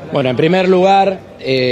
Bueno, en primer lugar,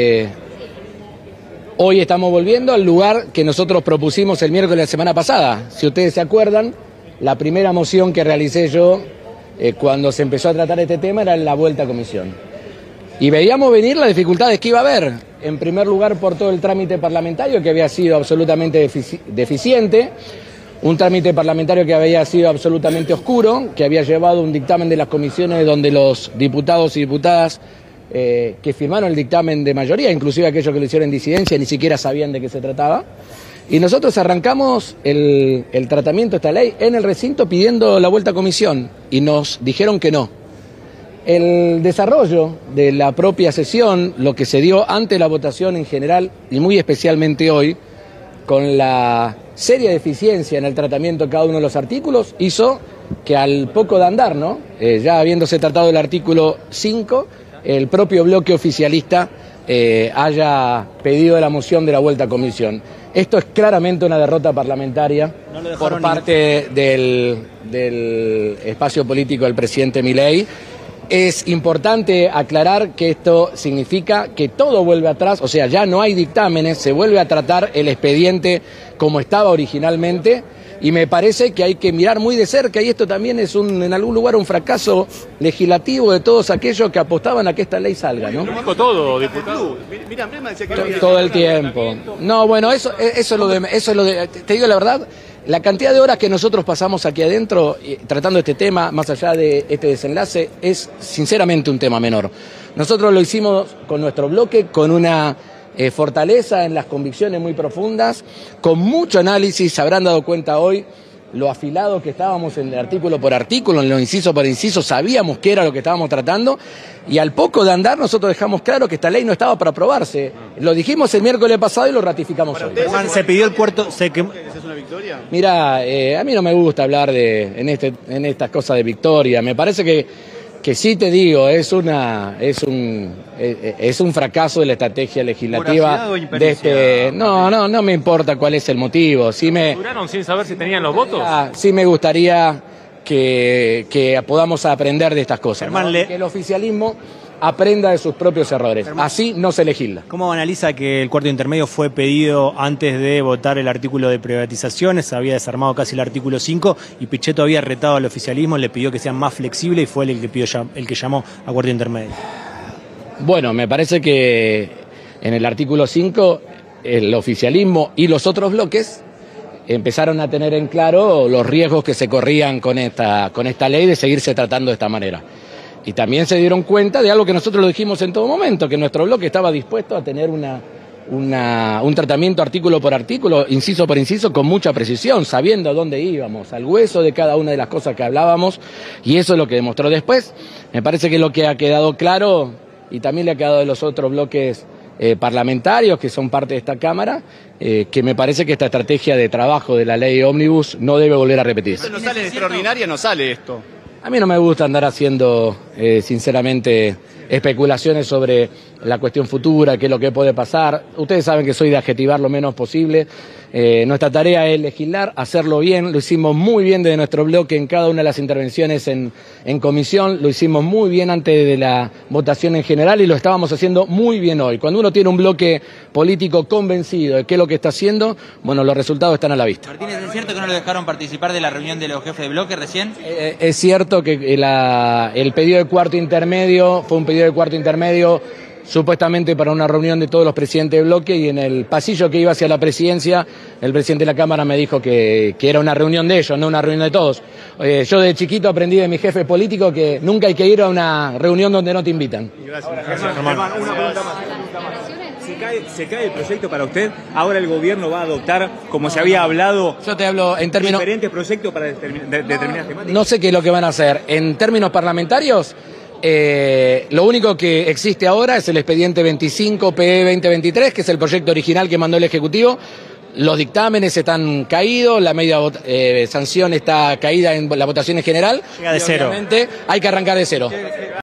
hoy estamos volviendo al lugar que nosotros propusimos el miércoles de la semana pasada. Si ustedes se acuerdan, la primera moción que realicé yo cuando se empezó a tratar este tema era en la vuelta a comisión. Y veíamos venir las dificultades que iba a haber. En primer lugar, por todo el trámite parlamentario que había sido absolutamente deficiente, un trámite parlamentario que había sido absolutamente oscuro, que había llevado un dictamen de las comisiones donde los diputados y diputadas que firmaron el dictamen de mayoría, inclusive aquellos que lo hicieron en disidencia, ni siquiera sabían de qué se trataba. Y nosotros arrancamos el tratamiento de esta ley en el recinto pidiendo la vuelta a comisión y nos dijeron que no. El desarrollo de la propia sesión, lo que se dio ante la votación en general y muy especialmente hoy, con la seria deficiencia en el tratamiento de cada uno de los artículos, hizo que al poco de andar, ¿no? Ya habiéndose tratado el artículo 5, el propio bloque oficialista haya pedido la moción de la vuelta a comisión. Esto es claramente una derrota parlamentaria por parte del espacio político del presidente Milei. Es importante aclarar que esto significa que todo vuelve atrás, o sea, ya no hay dictámenes, se vuelve a tratar el expediente como estaba originalmente, y me parece que hay que mirar muy de cerca, y esto también es en algún lugar un fracaso legislativo de todos aquellos que apostaban a que esta ley salga, ¿no? Lo dijo todo, diputado. Mira, decía que todo el tiempo. No, bueno, eso es lo de, te digo la verdad, la cantidad de horas que nosotros pasamos aquí adentro tratando este tema, más allá de este desenlace, es sinceramente un tema menor. Nosotros lo hicimos con nuestro bloque, con una fortaleza en las convicciones muy profundas, con mucho análisis. Se habrán dado cuenta hoy lo afilado que estábamos en el artículo por artículo, en lo inciso por inciso, sabíamos qué era lo que estábamos tratando, y al poco de andar nosotros dejamos claro que esta ley no estaba para aprobarse. Lo dijimos el miércoles pasado y lo ratificamos hoy. Se pidió el cuarto... ¿Es una victoria? Mira, a mí no me gusta hablar en estas cosas de victoria. Me parece que sí, te digo, es un fracaso de la estrategia legislativa de este. No me importa cuál es el motivo. ¿Duraron sin saber si tenían los votos? Sí me gustaría que podamos aprender de estas cosas, ¿no? Que el oficialismo aprenda de sus propios errores. Así no se legisla. ¿Cómo analiza que el cuarto intermedio fue pedido antes de votar el artículo de privatizaciones? Se había desarmado casi el artículo 5 y Pichetto había retado al oficialismo, le pidió que sean más flexibles y fue el que llamó a cuarto intermedio. Bueno, me parece que en el artículo 5 el oficialismo y los otros bloques empezaron a tener en claro los riesgos que se corrían con esta ley de seguirse tratando de esta manera. Y también se dieron cuenta de algo que nosotros lo dijimos en todo momento, que nuestro bloque estaba dispuesto a tener un tratamiento artículo por artículo, inciso por inciso, con mucha precisión, sabiendo a dónde íbamos, al hueso de cada una de las cosas que hablábamos, y eso es lo que demostró después. Me parece que lo que ha quedado claro, y también le ha quedado de los otros bloques parlamentarios que son parte de esta Cámara, que me parece que esta estrategia de trabajo de la ley Ómnibus no debe volver a repetirse. No sale de extraordinaria, no sale esto. A mí no me gusta andar haciendo, sinceramente, especulaciones sobre la cuestión futura, qué es lo que puede pasar. Ustedes saben que soy de adjetivar lo menos posible. Nuestra tarea es legislar, hacerlo bien. Lo hicimos muy bien desde nuestro bloque en cada una de las intervenciones en comisión. Lo hicimos muy bien antes de la votación en general y lo estábamos haciendo muy bien hoy. Cuando uno tiene un bloque político convencido de qué es lo que está haciendo, bueno, los resultados están a la vista. Martínez, ¿es cierto que no lo dejaron participar de la reunión de los jefes de bloque recién? Es cierto que el pedido de cuarto intermedio fue un pedido de cuarto intermedio supuestamente para una reunión de todos los presidentes de bloque, y en el pasillo que iba hacia la presidencia, el presidente de la Cámara me dijo que era una reunión de ellos, no una reunión de todos. Yo de chiquito aprendí de mi jefe político que nunca hay que ir a una reunión donde no te invitan. Gracias, Germán. Una pregunta más. ¿Se cae el proyecto para usted? Ahora el gobierno va a adoptar, como se había hablado, yo te hablo en términos diferentes proyectos para determinadas temáticas. No sé qué es lo que van a hacer. En términos parlamentarios, lo único que existe ahora es el expediente 25 PE 2023, que es el proyecto original que mandó el Ejecutivo. Los dictámenes están caídos, la media sanción está caída en la votación en general. Llega de cero. Hay que arrancar de cero.